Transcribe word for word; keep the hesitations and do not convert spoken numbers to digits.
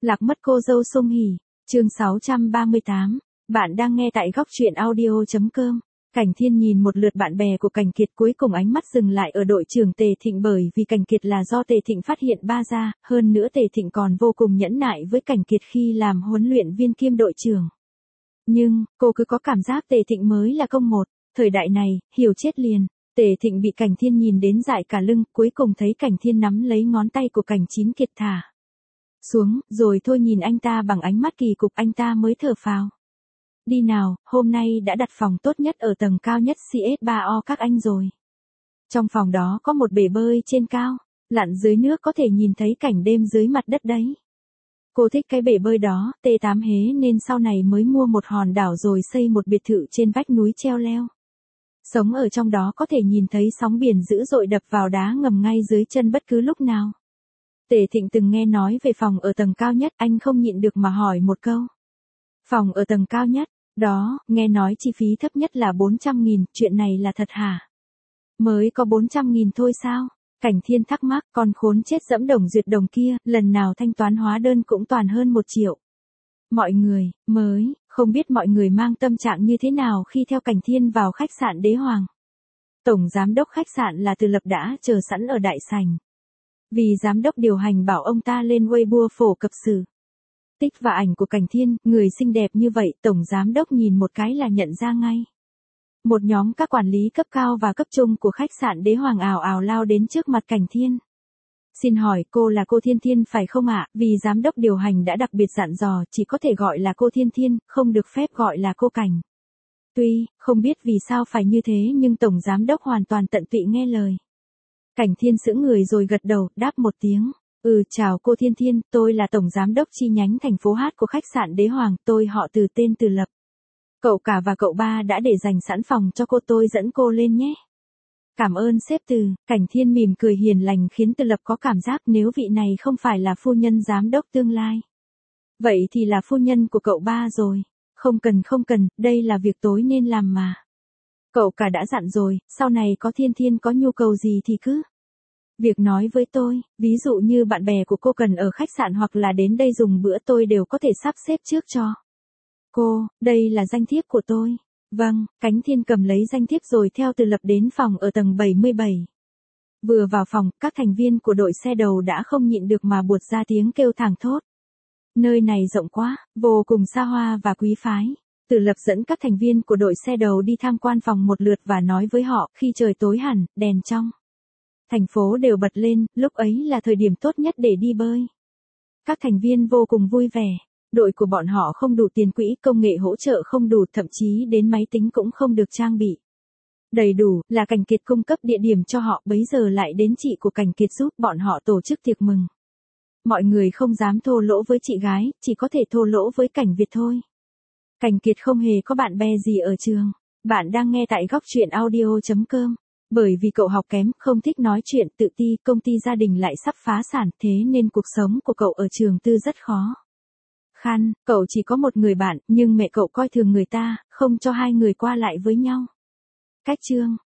Lạc mất cô dâu Song Hỷ, chương sáu trăm ba mươi tám. Bạn đang nghe tại góc truyện audio.com. Cảnh Thiên nhìn một lượt bạn bè của Cảnh Kiệt, cuối cùng ánh mắt dừng lại ở đội trưởng Tề Thịnh, bởi vì Cảnh Kiệt là do Tề Thịnh phát hiện ba ra, hơn nữa Tề Thịnh còn vô cùng nhẫn nại với Cảnh Kiệt khi làm huấn luyện viên kiêm đội trưởng. Nhưng, cô cứ có cảm giác Tề Thịnh mới là công một, thời đại này, hiểu chết liền. Tề Thịnh bị Cảnh Thiên nhìn đến dại cả lưng, cuối cùng thấy Cảnh Thiên nắm lấy ngón tay của Cảnh Chín Kiệt thả xuống, rồi thôi nhìn anh ta bằng ánh mắt kỳ cục, anh ta mới thở phào. Đi nào, hôm nay đã đặt phòng tốt nhất ở tầng cao nhất xê ét ba o các anh rồi. Trong phòng đó có một bể bơi trên cao, lặn dưới nước có thể nhìn thấy cảnh đêm dưới mặt đất đấy. Cô thích cái bể bơi đó, tê tám hế nên sau này mới mua một hòn đảo rồi xây một biệt thự trên vách núi treo leo. Sống ở trong đó có thể nhìn thấy sóng biển dữ dội đập vào đá ngầm ngay dưới chân bất cứ lúc nào. Tề Thịnh từng nghe nói về phòng ở tầng cao nhất, anh không nhịn được mà hỏi một câu. Phòng ở tầng cao nhất, đó, nghe nói chi phí thấp nhất là bốn trăm nghìn, chuyện này là thật hả? Mới có bốn trăm nghìn thôi sao? Cảnh Thiên thắc mắc, con khốn chết dẫm đồng duyệt đồng kia, lần nào thanh toán hóa đơn cũng toàn hơn một triệu. Mọi người, mới, không biết mọi người mang tâm trạng như thế nào khi theo Cảnh Thiên vào khách sạn Đế Hoàng. Tổng giám đốc khách sạn là Từ Lập đã chờ sẵn ở đại sảnh. Vì giám đốc điều hành bảo ông ta lên Weibo phổ cập sự tích và ảnh của Cảnh Thiên, người xinh đẹp như vậy, tổng giám đốc nhìn một cái là nhận ra ngay. Một nhóm các quản lý cấp cao và cấp trung của khách sạn Đế Hoàng ào ào lao đến trước mặt Cảnh Thiên. Xin hỏi cô là cô Thiên Thiên phải không ạ? Vì giám đốc điều hành đã đặc biệt dặn dò chỉ có thể gọi là cô Thiên Thiên, không được phép gọi là cô Cảnh. Tuy, không biết vì sao phải như thế nhưng tổng giám đốc hoàn toàn tận tụy nghe lời. Cảnh Thiên sững người rồi gật đầu, đáp một tiếng. Ừ, chào cô Thiên Thiên, tôi là tổng giám đốc chi nhánh thành phố Hát của khách sạn Đế Hoàng, tôi họ Từ, tên Từ Lập. Cậu cả và cậu ba đã để dành sẵn phòng cho cô, tôi dẫn cô lên nhé. Cảm ơn sếp Từ. Cảnh Thiên mỉm cười hiền lành khiến Từ Lập có cảm giác nếu vị này không phải là phu nhân giám đốc tương lai. Vậy thì là phu nhân của cậu ba rồi. Không cần không cần, đây là việc tối nên làm mà. Cậu cả đã dặn rồi, sau này có Thiên Thiên có nhu cầu gì thì cứ việc nói với tôi, ví dụ như bạn bè của cô cần ở khách sạn hoặc là đến đây dùng bữa tôi đều có thể sắp xếp trước cho cô, đây là danh thiếp của tôi. Vâng, Cảnh Thiên cầm lấy danh thiếp rồi theo Từ Lập đến phòng ở tầng bảy mươi bảy. Vừa vào phòng, các thành viên của đội xe đầu đã không nhịn được mà buột ra tiếng kêu thảng thốt. Nơi này rộng quá, vô cùng xa hoa và quý phái. Từ Lập dẫn các thành viên của đội xe đầu đi tham quan phòng một lượt và nói với họ, khi trời tối hẳn, đèn trong thành phố đều bật lên, lúc ấy là thời điểm tốt nhất để đi bơi. Các thành viên vô cùng vui vẻ. Đội của bọn họ không đủ tiền quỹ, công nghệ hỗ trợ không đủ, thậm chí đến máy tính cũng không được trang bị đầy đủ, là Cảnh Kiệt cung cấp địa điểm cho họ, bấy giờ lại đến chị của Cảnh Kiệt giúp bọn họ tổ chức tiệc mừng. Mọi người không dám thô lỗ với chị gái, chỉ có thể thô lỗ với Cảnh Việt thôi. Cảnh Kiệt không hề có bạn bè gì ở trường. Bạn đang nghe tại góc truyện audio.com. Bởi vì cậu học kém, không thích nói chuyện, tự ti, công ty gia đình lại sắp phá sản, thế nên cuộc sống của cậu ở trường tư rất khó khăn. Cậu chỉ có một người bạn, nhưng mẹ cậu coi thường người ta, không cho hai người qua lại với nhau. Cách chương,